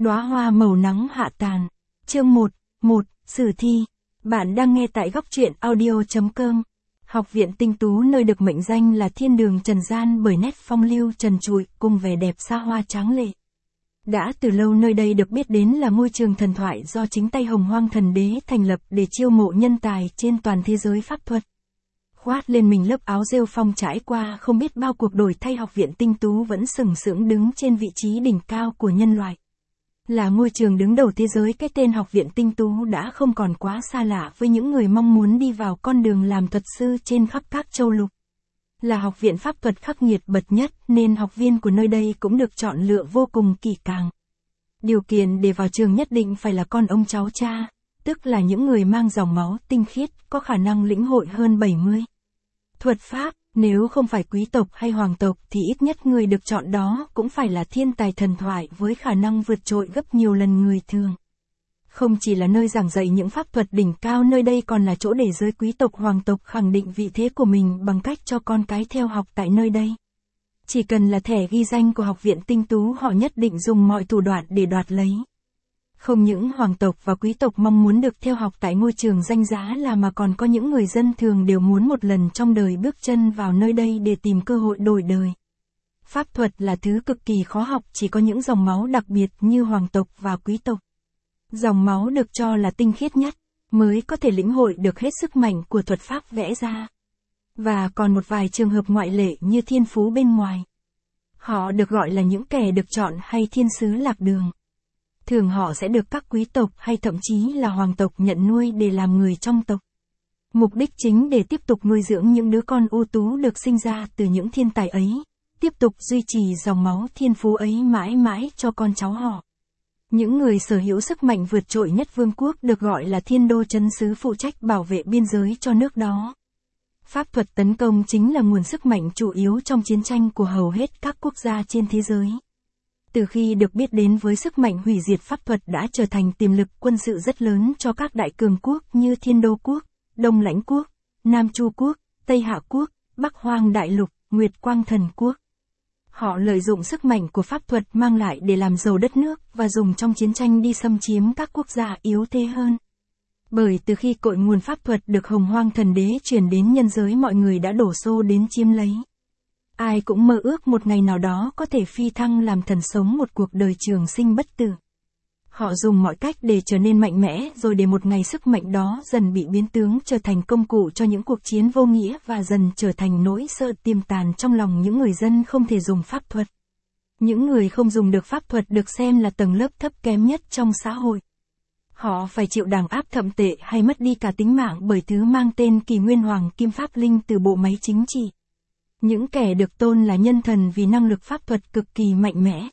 Đóa hoa màu nắng hạ tàn. Chương 1, Sử thi. Bạn đang nghe tại góc truyện audio.com. Học viện Tinh Tú, nơi được mệnh danh là thiên đường trần gian bởi nét phong lưu trần trụi cùng vẻ đẹp xa hoa tráng lệ. Đã từ lâu nơi đây được biết đến là ngôi trường thần thoại do chính tay Hồng Hoang Thần Đế thành lập để chiêu mộ nhân tài trên toàn thế giới pháp thuật. Khoác lên mình lớp áo rêu phong, trải qua không biết bao cuộc đổi thay, Học viện Tinh Tú vẫn sừng sững đứng trên vị trí đỉnh cao của nhân loại. Là ngôi trường đứng đầu thế giới, cái tên Học viện Tinh Tú đã không còn quá xa lạ với những người mong muốn đi vào con đường làm thuật sư trên khắp các châu lục. Là học viện pháp thuật khắc nghiệt bậc nhất nên học viên của nơi đây cũng được chọn lựa vô cùng kỹ càng. Điều kiện để vào trường nhất định phải là con ông cháu cha, tức là những người mang dòng máu tinh khiết, có khả năng lĩnh hội hơn 70 thuật pháp. Nếu không phải quý tộc hay hoàng tộc thì ít nhất người được chọn đó cũng phải là thiên tài thần thoại với khả năng vượt trội gấp nhiều lần người thường. Không chỉ là nơi giảng dạy những pháp thuật đỉnh cao, nơi đây còn là chỗ để giới quý tộc hoàng tộc khẳng định vị thế của mình bằng cách cho con cái theo học tại nơi đây. Chỉ cần là thẻ ghi danh của Học viện Tinh Tú, họ nhất định dùng mọi thủ đoạn để đoạt lấy. Không những hoàng tộc và quý tộc mong muốn được theo học tại ngôi trường danh giá là mà còn có những người dân thường đều muốn một lần trong đời bước chân vào nơi đây để tìm cơ hội đổi đời. Pháp thuật là thứ cực kỳ khó học, chỉ có những dòng máu đặc biệt như hoàng tộc và quý tộc. Dòng máu được cho là tinh khiết nhất, mới có thể lĩnh hội được hết sức mạnh của thuật pháp vẽ ra. Và còn một vài trường hợp ngoại lệ như thiên phú bên ngoài. Họ được gọi là những kẻ được chọn hay thiên sứ lạc đường. Thường họ sẽ được các quý tộc hay thậm chí là hoàng tộc nhận nuôi để làm người trong tộc. Mục đích chính để tiếp tục nuôi dưỡng những đứa con ưu tú được sinh ra từ những thiên tài ấy, tiếp tục duy trì dòng máu thiên phú ấy mãi mãi cho con cháu họ. Những người sở hữu sức mạnh vượt trội nhất vương quốc được gọi là thiên đô trấn sứ, phụ trách bảo vệ biên giới cho nước đó. Pháp thuật tấn công chính là nguồn sức mạnh chủ yếu trong chiến tranh của hầu hết các quốc gia trên thế giới. Từ khi được biết đến với sức mạnh hủy diệt, pháp thuật đã trở thành tiềm lực quân sự rất lớn cho các đại cường quốc như Thiên Đô Quốc, Đông Lãnh Quốc, Nam Chu Quốc, Tây Hạ Quốc, Bắc Hoang Đại Lục, Nguyệt Quang Thần Quốc. Họ lợi dụng sức mạnh của pháp thuật mang lại để làm giàu đất nước và dùng trong chiến tranh đi xâm chiếm các quốc gia yếu thế hơn. Bởi từ khi cội nguồn pháp thuật được Hồng Hoang Thần Đế truyền đến nhân giới, mọi người đã đổ xô đến chiếm lấy. Ai cũng mơ ước một ngày nào đó có thể phi thăng làm thần, sống một cuộc đời trường sinh bất tử. Họ dùng mọi cách để trở nên mạnh mẽ, rồi để một ngày sức mạnh đó dần bị biến tướng trở thành công cụ cho những cuộc chiến vô nghĩa và dần trở thành nỗi sợ tiềm tàng trong lòng những người dân không thể dùng pháp thuật. Những người không dùng được pháp thuật được xem là tầng lớp thấp kém nhất trong xã hội. Họ phải chịu đàn áp thậm tệ hay mất đi cả tính mạng bởi thứ mang tên Kỳ Nguyên Hoàng Kim Pháp Linh từ bộ máy chính trị. Những kẻ được tôn là nhân thần vì năng lực pháp thuật cực kỳ mạnh mẽ.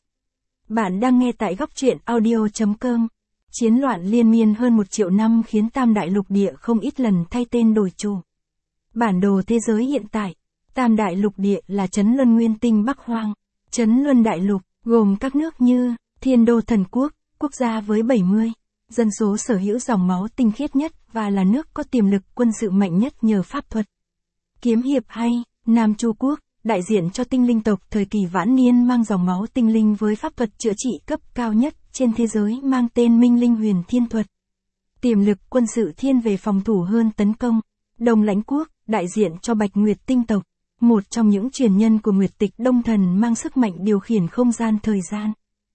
Bạn đang nghe tại góc truyện audio.com. Chiến loạn liên miên hơn 1 triệu năm khiến Tam Đại Lục Địa không ít lần thay tên đổi chủ. Bản đồ thế giới hiện tại, Tam Đại Lục Địa là Trấn Luân Nguyên Tinh Bắc Hoang, Trấn Luân Đại Lục, gồm các nước như Thiên Đô Thần Quốc, quốc gia với 70 dân số, sở hữu dòng máu tinh khiết nhất và là nước có tiềm lực quân sự mạnh nhất nhờ pháp thuật. Kiếm hiệp hay Nam Chu Quốc, đại diện cho tinh linh tộc thời kỳ vãn niên, mang dòng máu tinh linh với pháp thuật chữa trị cấp cao nhất trên thế giới mang tên Minh Linh Huyền Thiên Thuật. Tiềm lực quân sự thiên về phòng thủ hơn tấn công. Đông Lãnh Quốc, đại diện cho Bạch Nguyệt tinh tộc, một trong những truyền nhân của Nguyệt Tịch Đông Thần, mang sức mạnh điều khiển không gian thời gian.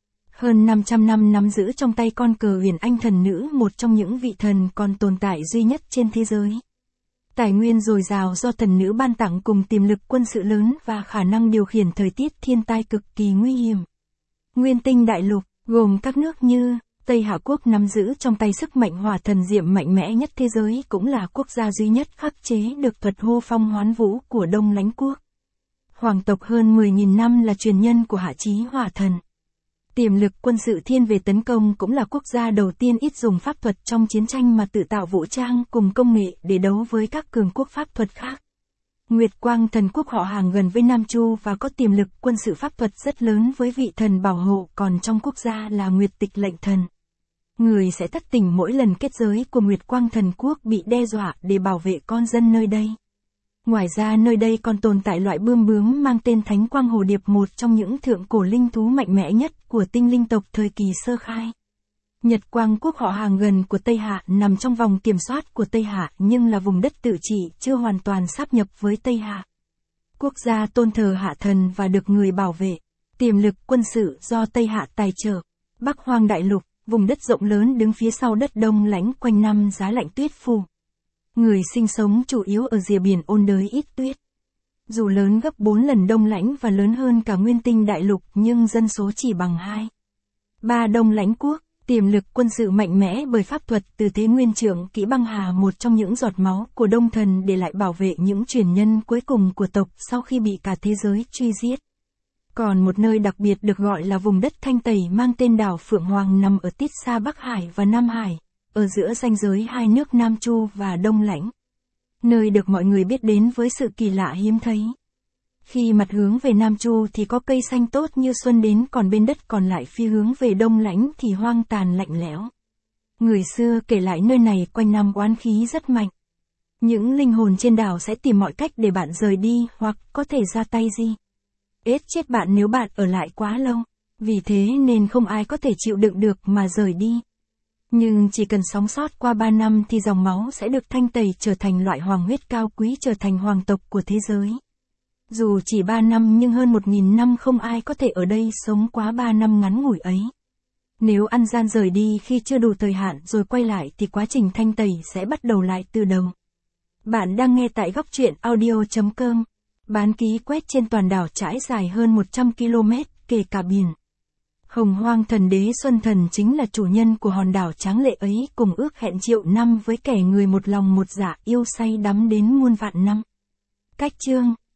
Hơn 500 năm nắm giữ trong tay con cờ Huyền Anh thần nữ, một trong những vị thần còn tồn tại duy nhất trên thế giới. Tài nguyên dồi dào do thần nữ ban tặng cùng tiềm lực quân sự lớn và khả năng điều khiển thời tiết thiên tai cực kỳ nguy hiểm. Nguyên Tinh Đại Lục, gồm các nước như Tây Hạ Quốc, nắm giữ trong tay sức mạnh hỏa thần diệm mạnh mẽ nhất thế giới, cũng là quốc gia duy nhất khắc chế được thuật hô phong hoán vũ của Đông Lãnh Quốc. Hoàng tộc hơn 10.000 năm là truyền nhân của Hạ Chí Hỏa Thần. Tiềm lực quân sự thiên về tấn công, cũng là quốc gia đầu tiên ít dùng pháp thuật trong chiến tranh mà tự tạo vũ trang cùng công nghệ để đấu với các cường quốc pháp thuật khác. Nguyệt Quang Thần Quốc họ hàng gần với Nam Chu và có tiềm lực quân sự pháp thuật rất lớn với vị thần bảo hộ còn trong quốc gia là Nguyệt Tịch Lệnh Thần. Người sẽ thất tình mỗi lần kết giới của Nguyệt Quang Thần Quốc bị đe dọa để bảo vệ con dân nơi đây. Ngoài ra nơi đây còn tồn tại loại bươm bướm mang tên Thánh Quang Hồ Điệp, một trong những thượng cổ linh thú mạnh mẽ nhất của tinh linh tộc thời kỳ sơ khai. Nhật Quang quốc họ hàng gần của Tây Hạ, nằm trong vòng kiểm soát của Tây Hạ nhưng là vùng đất tự trị, chưa hoàn toàn sáp nhập với Tây Hạ. Quốc gia tôn thờ Hạ thần và được người bảo vệ. Tiềm lực quân sự do Tây Hạ tài trợ. Bắc Hoang Đại Lục, vùng đất rộng lớn đứng phía sau đất Đông Lãnh, quanh năm giá lạnh tuyết phủ. Người sinh sống chủ yếu ở rìa biển ôn đới ít tuyết. Dù lớn gấp 4 lần Đông Lãnh và lớn hơn cả Nguyên Tinh Đại Lục nhưng dân số chỉ bằng 2-3 Đông Lãnh quốc. Tiềm lực quân sự mạnh mẽ bởi pháp thuật từ thế nguyên trượng kỹ băng hà, một trong những giọt máu của Đông Thần để lại bảo vệ những truyền nhân cuối cùng của tộc sau khi bị cả thế giới truy giết. Còn một nơi đặc biệt được gọi là vùng đất Thanh Tẩy mang tên đảo Phượng Hoàng, nằm ở tít xa Bắc Hải và Nam Hải, ở giữa ranh giới hai nước Nam Chu và Đông Lãnh. Nơi được mọi người biết đến với sự kỳ lạ hiếm thấy. Khi mặt hướng về Nam Chu thì có cây xanh tốt như xuân đến, còn bên đất còn lại phi hướng về Đông Lãnh thì hoang tàn lạnh lẽo. Người xưa kể lại nơi này quanh năm oán khí rất mạnh. Những linh hồn trên đảo sẽ tìm mọi cách để bạn rời đi, hoặc có thể ra tay giết chết bạn nếu bạn ở lại quá lâu. Vì thế nên không ai có thể chịu đựng được mà rời đi. Nhưng chỉ cần sống sót qua 3 năm thì dòng máu sẽ được thanh tẩy trở thành loại hoàng huyết cao quý, trở thành hoàng tộc của thế giới. Dù chỉ 3 năm nhưng hơn 1000 năm không ai có thể ở đây sống quá 3 năm ngắn ngủi ấy. Nếu ăn gian rời đi khi chưa đủ thời hạn rồi quay lại thì quá trình thanh tẩy sẽ bắt đầu lại từ đầu. Bạn đang nghe tại góc truyện audio.com. Bán ký quét trên toàn đảo trải dài hơn 100 km, kể cả biển. Hồng Hoang Thần Đế Xuân Thần chính là chủ nhân của hòn đảo tráng lệ ấy, cùng ước hẹn triệu năm với kẻ người một lòng một dạ yêu say đắm đến muôn vạn năm. Cách chương